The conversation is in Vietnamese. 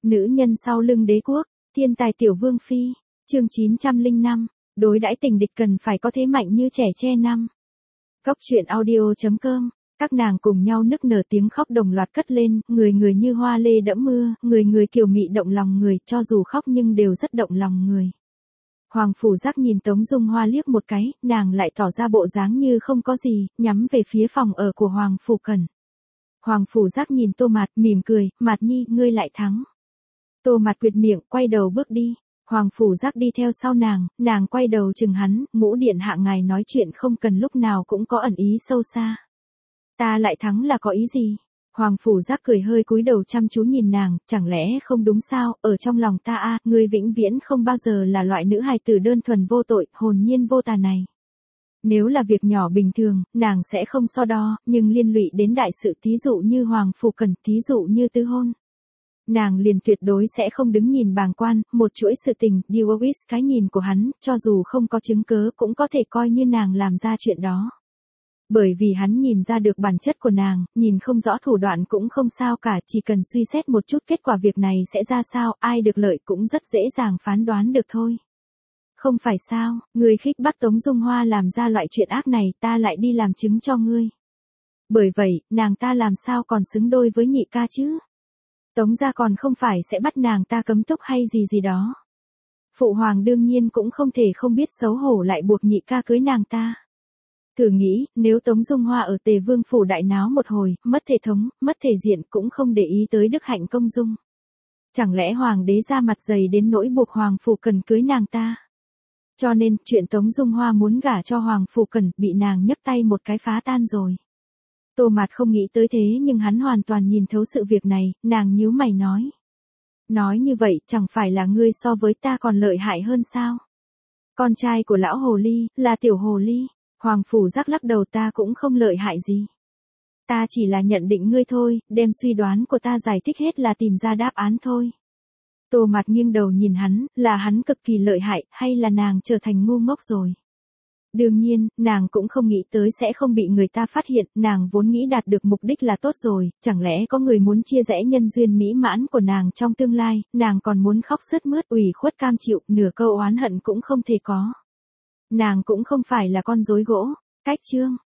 Nữ nhân sau lưng đế quốc, thiên tài tiểu vương phi, chương 905, đối đãi tình địch cần phải có thế mạnh như trẻ tre năm. Cốc truyện audio.com, các nàng cùng nhau nức nở tiếng khóc đồng loạt cất lên, người người như hoa lê đẫm mưa, người người kiều mị động lòng người, cho dù khóc nhưng đều rất động lòng người. Hoàng Phủ Giác nhìn Tống Dung Hoa liếc một cái, nàng lại tỏ ra bộ dáng như không có gì, nhắm về phía phòng ở của Hoàng Phủ Cẩn. Hoàng Phủ Giác nhìn Tô Mạt, mỉm cười, Mạt Nhi, ngươi lại thắng. Tô Mạt quyệt miệng, quay đầu bước đi. Hoàng Phủ Giác đi theo sau nàng quay đầu chừng hắn, Ngũ điện hạ ngài nói chuyện không cần lúc nào cũng có ẩn ý sâu xa. Ta lại thắng là có ý gì? Hoàng Phủ Giác cười hơi cúi đầu chăm chú nhìn nàng, chẳng lẽ không đúng sao, ở trong lòng ta ngươi vĩnh viễn không bao giờ là loại nữ hài tử đơn thuần vô tội, hồn nhiên vô tà này. Nếu là việc nhỏ bình thường, nàng sẽ không so đo, nhưng liên lụy đến đại sự thí dụ như Hoàng Phủ Cẩn, thí dụ như tứ hôn. Nàng liền tuyệt đối sẽ không đứng nhìn bàng quan, một chuỗi sự tình, Dewis cái nhìn của hắn, cho dù không có chứng cớ cũng có thể coi như nàng làm ra chuyện đó. Bởi vì hắn nhìn ra được bản chất của nàng, nhìn không rõ thủ đoạn cũng không sao cả, chỉ cần suy xét một chút kết quả việc này sẽ ra sao, ai được lợi cũng rất dễ dàng phán đoán được thôi. Không phải sao, người khích bác Tống Dung Hoa làm ra loại chuyện ác này, ta lại đi làm chứng cho ngươi. Bởi vậy, nàng ta làm sao còn xứng đôi với nhị ca chứ? Tống gia còn không phải sẽ bắt nàng ta cấm túc hay gì đó. Phụ hoàng đương nhiên cũng không thể không biết xấu hổ lại buộc nhị ca cưới nàng ta. Thử nghĩ, nếu Tống Dung Hoa ở Tề Vương phủ đại náo một hồi, mất thể thống, mất thể diện cũng không để ý tới đức hạnh công dung. Chẳng lẽ hoàng đế ra mặt dày đến nỗi buộc Hoàng Phủ Cần cưới nàng ta? Cho nên, chuyện Tống Dung Hoa muốn gả cho Hoàng Phủ Cần bị nàng nhấc tay một cái phá tan rồi. Tô Mạt không nghĩ tới thế nhưng hắn hoàn toàn nhìn thấu sự việc này, nàng nhíu mày nói. Nói như vậy, chẳng phải là ngươi so với ta còn lợi hại hơn sao? Con trai của lão hồ ly, là tiểu hồ ly. Hoàng Phủ Giác lắc đầu, ta cũng không lợi hại gì. Ta chỉ là nhận định ngươi thôi, đem suy đoán của ta giải thích hết là tìm ra đáp án thôi. Tô Mạt nghiêng đầu nhìn hắn, là hắn cực kỳ lợi hại, hay là nàng trở thành ngu ngốc rồi? Đương nhiên, nàng cũng không nghĩ tới sẽ không bị người ta phát hiện, nàng vốn nghĩ đạt được mục đích là tốt rồi, chẳng lẽ có người muốn chia rẽ nhân duyên mỹ mãn của nàng trong tương lai, nàng còn muốn khóc sướt mướt ủy khuất cam chịu, nửa câu oán hận cũng không thể có. Nàng cũng không phải là con rối gỗ. Cách chương